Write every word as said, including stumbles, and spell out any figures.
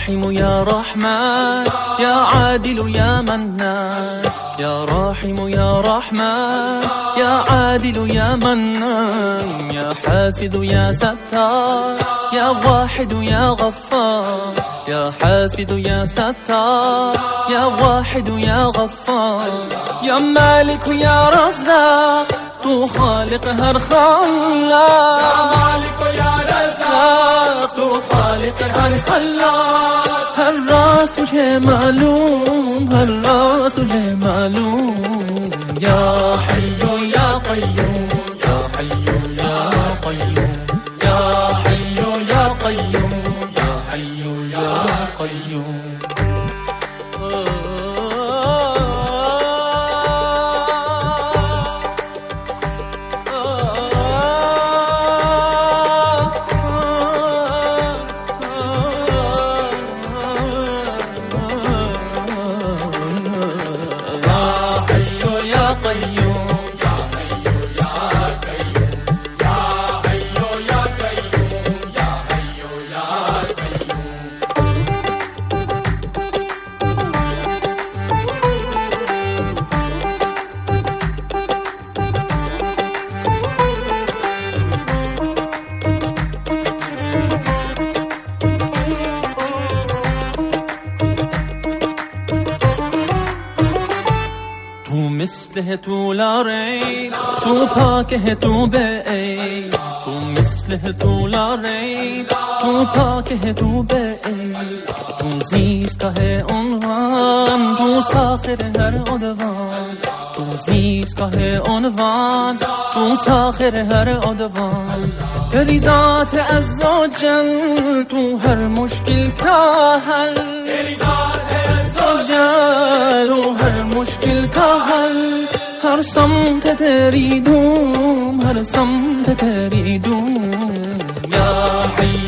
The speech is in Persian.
راحم يا رحمن يا عادل يا منان يا راحم يا رحمن يا عادل يا منان يا حافظ يا ستار يا واحد يا غفار يا حافظ يا ستار يا واحد يا غفار يا مالك يا رزاق تو خالق هر خلاق يا مالك يا رزاق تو خالق هر خلاق هر راز تجھے معلوم ہر راز تجھے معلوم یا حی یا قیوم یا حی یا قیوم یا حی یا قیوم یا حی یا قیوم مثل ہے تو لا ریب تو پاک ہے تو بے عیب تو مثل ہے تو لا ریب تو پاک ہے تو بے عیب تو زیست کا ہے عنوان تو ساخر ہر عدوان تو زیست کا ہے عنوان تو ساخر ہر عدوان تیری ذات عز و جل تو ہر مشکل کا حل تیری ذات ہے عز و جل تو ہر مشکل کا حل ہر سمت تیری دھوم ہر سمت تیری دھوم یا حی